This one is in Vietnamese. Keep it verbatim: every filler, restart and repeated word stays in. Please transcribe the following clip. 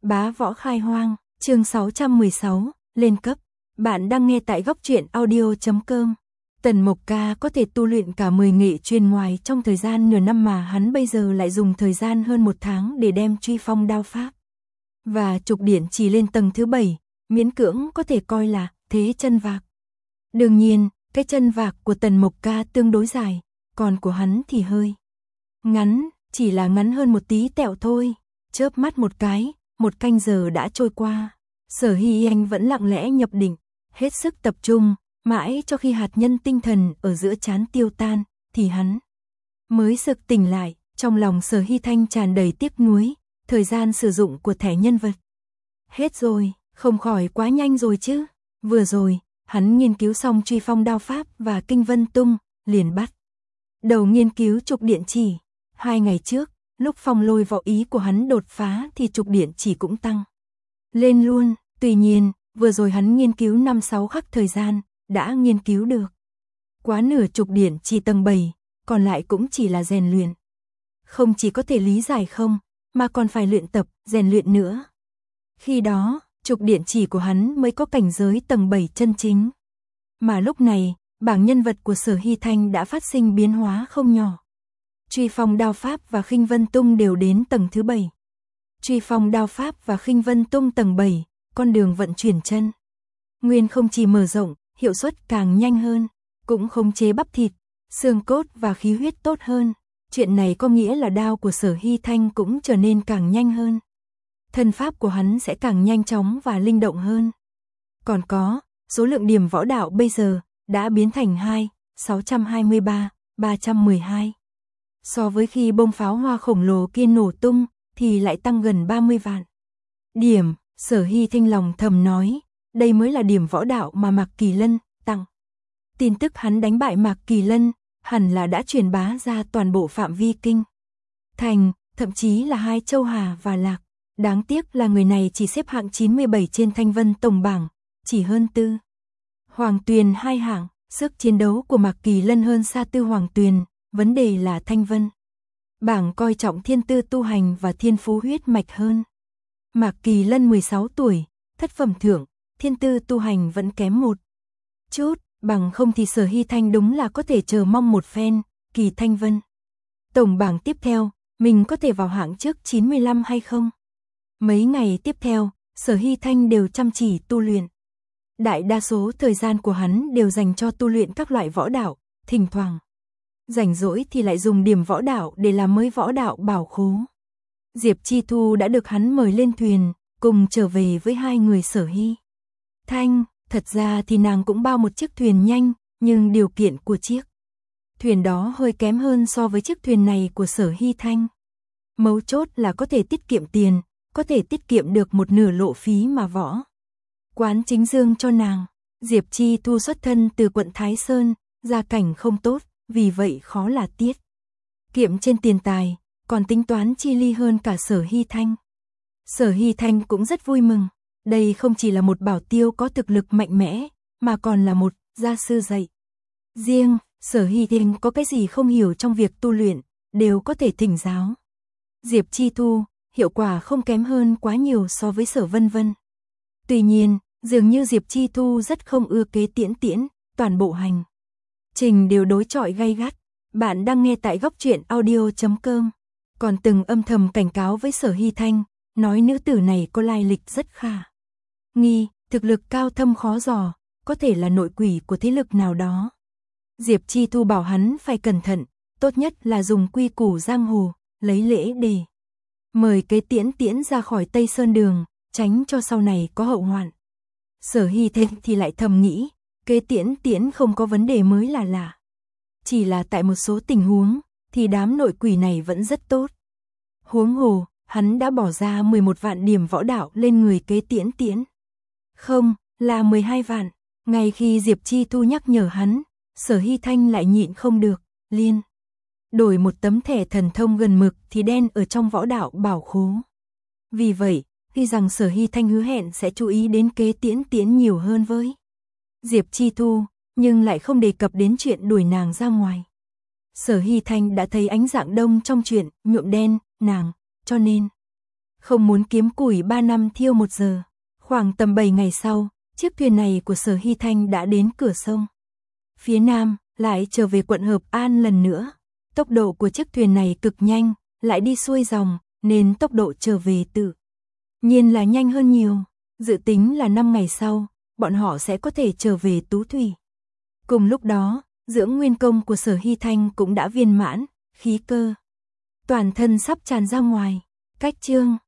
Bá võ khai hoang, chương sáu trăm mười sáu, lên cấp. Bạn đang nghe tại góc truyện audio chấm com. Tần Mộc Ca có thể tu luyện cả mười nghệ chuyên ngoài trong thời gian nửa năm mà hắn bây giờ lại dùng thời gian hơn một tháng để đem truy phong đao pháp. Và trục điển chỉ lên tầng thứ bảy, miễn cưỡng có thể coi là thế chân vạc. Đương nhiên, cái chân vạc của Tần Mộc Ca tương đối dài, còn của hắn thì hơi ngắn, chỉ là ngắn hơn một tí tẹo thôi. Chớp mắt một cái, một canh giờ đã trôi qua. Sở Hy Anh vẫn lặng lẽ nhập định, hết sức tập trung, mãi cho khi hạt nhân tinh thần ở giữa trán tiêu tan, thì hắn mới sực tỉnh lại. Trong lòng Sở Hy Thanh tràn đầy tiếc nuối, thời gian sử dụng của thẻ nhân vật hết rồi, không khỏi quá nhanh rồi chứ. Vừa rồi, hắn nghiên cứu xong truy phong đao pháp và kinh vân tung, liền bắt đầu nghiên cứu trục điện chỉ. Hai ngày trước, lúc phong lôi võ ý của hắn đột phá thì trục điện chỉ cũng tăng lên luôn. Tuy nhiên, vừa rồi hắn nghiên cứu năm sáu khắc thời gian, đã nghiên cứu được quá nửa trục điện chỉ tầng bảy, còn lại cũng chỉ là rèn luyện. Không chỉ có thể lý giải không, mà còn phải luyện tập, rèn luyện nữa. Khi đó, trục điện chỉ của hắn mới có cảnh giới tầng bảy chân chính. Mà lúc này, bảng nhân vật của Sở Hy Thanh đã phát sinh biến hóa không nhỏ. Truy phong đao pháp và khinh vân tung đều đến tầng thứ bảy. Truy phong đao pháp và khinh vân tung tầng bảy, con đường vận chuyển chân nguyên không chỉ mở rộng, hiệu suất càng nhanh hơn, cũng khống chế bắp thịt, xương cốt và khí huyết tốt hơn. Chuyện này có nghĩa là đao của Sở Hy Thanh cũng trở nên càng nhanh hơn. Thân pháp của hắn sẽ càng nhanh chóng và linh động hơn. Còn có, số lượng điểm võ đạo bây giờ đã biến thành hai, sáu trăm hai mươi ba, ba trăm mười hai. So với khi bông pháo hoa khổng lồ kia nổ tung, thì lại tăng gần ba mươi vạn điểm. Sở Hy Thanh lòng thầm nói, đây mới là điểm võ đạo mà Mạc Kỳ Lân tặng. Tin tức hắn đánh bại Mạc Kỳ Lân, hẳn là đã truyền bá ra toàn bộ phạm vi kinh thành, thậm chí là hai châu Hà và Lạc. Đáng tiếc là người này chỉ xếp hạng chín mươi bảy trên Thanh Vân tổng bảng, chỉ hơn Tư Hoàng Tuyền hai hạng. Sức chiến đấu của Mạc Kỳ Lân hơn xa Tư Hoàng Tuyền, vấn đề là Thanh Vân bảng coi trọng thiên tư tu hành và thiên phú huyết mạch hơn. Mạc Kỳ Lân mười sáu tuổi, thất phẩm thượng, thiên tư tu hành vẫn kém một chút, bằng không thì Sở Hy Thanh đúng là có thể chờ mong một phen. Kỳ Thanh Vân tổng bảng tiếp theo, mình có thể vào hạng trước chín mươi lăm hay không? Mấy ngày tiếp theo, Sở Hy Thanh đều chăm chỉ tu luyện. Đại đa số thời gian của hắn đều dành cho tu luyện các loại võ đạo, thỉnh thoảng rảnh rỗi thì lại dùng điểm võ đạo để làm mới võ đạo bảo khố. Diệp Chi Thu đã được hắn mời lên thuyền, cùng trở về với hai người Sở Hy Thanh. Thật ra thì nàng cũng bao một chiếc thuyền nhanh, nhưng điều kiện của chiếc thuyền đó hơi kém hơn so với chiếc thuyền này của Sở Hy Thanh. Mấu chốt là có thể tiết kiệm tiền, có thể tiết kiệm được một nửa lộ phí mà võ quán chính dương cho nàng. Diệp Chi Thu xuất thân từ quận Thái Sơn, gia cảnh không tốt, vì vậy khó là tiết kiệm trên tiền tài, còn tính toán chi ly hơn cả Sở Hy Thanh. Sở Hy Thanh cũng rất vui mừng, đây không chỉ là một bảo tiêu có thực lực mạnh mẽ, mà còn là một gia sư dạy riêng. Sở Hy Thanh có cái gì không hiểu trong việc tu luyện, đều có thể thỉnh giáo Diệp Chi Thu, hiệu quả không kém hơn quá nhiều so với Sở Vân Vân. Tuy nhiên, dường như Diệp Chi Thu rất không ưa kế Tiễn Tiễn, toàn bộ hành trình đều đối chọi gay gắt. Bạn đang nghe tại góc truyện audio chấm com. Còn từng âm thầm cảnh cáo với Sở Hy Thanh, nói nữ tử này có lai lịch rất khả nghi, thực lực cao thâm khó dò, có thể là nội quỷ của thế lực nào đó. Diệp Chi Thu bảo hắn phải cẩn thận, tốt nhất là dùng quy củ giang hồ, lấy lễ để mời kế Tiễn Tiễn ra khỏi Tây Sơn Đường, tránh cho sau này có hậu hoạn. Sở Hy Thanh thì lại thầm nghĩ, kế Tiễn Tiễn không có vấn đề mới là lạ. Chỉ là tại một số tình huống, thì đám nội quỷ này vẫn rất tốt. Huống hồ, hắn đã bỏ ra mười một vạn điểm võ đạo lên người kế Tiễn Tiễn. Không, là mười hai vạn. Ngay khi Diệp Chi Thu nhắc nhở hắn, Sở Hy Thanh lại nhịn không được, liên đổi một tấm thẻ thần thông gần mực thì đen ở trong võ đạo bảo khố. Vì vậy, khi rằng Sở Hy Thanh hứa hẹn sẽ chú ý đến kế Tiễn Tiễn nhiều hơn với Diệp Chi Thu, nhưng lại không đề cập đến chuyện đuổi nàng ra ngoài. Sở Hy Thanh đã thấy ánh dạng đông trong chuyện nhuộm đen nàng, cho nên Không muốn kiếm củi ba năm thiêu một giờ. Khoảng tầm bảy ngày sau, chiếc thuyền này của Sở Hy Thanh đã đến cửa sông. Phía nam, lại trở về quận Hợp An lần nữa. Tốc độ của chiếc thuyền này cực nhanh, lại đi xuôi dòng, nên tốc độ trở về tự nhiên là nhanh hơn nhiều. Dự tính là năm ngày sau, bọn họ sẽ có thể trở về Tú Thủy. Cùng lúc đó, dưỡng nguyên công của Sở Hy Thanh cũng đã viên mãn, khí cơ toàn thân sắp tràn ra ngoài. Cách chương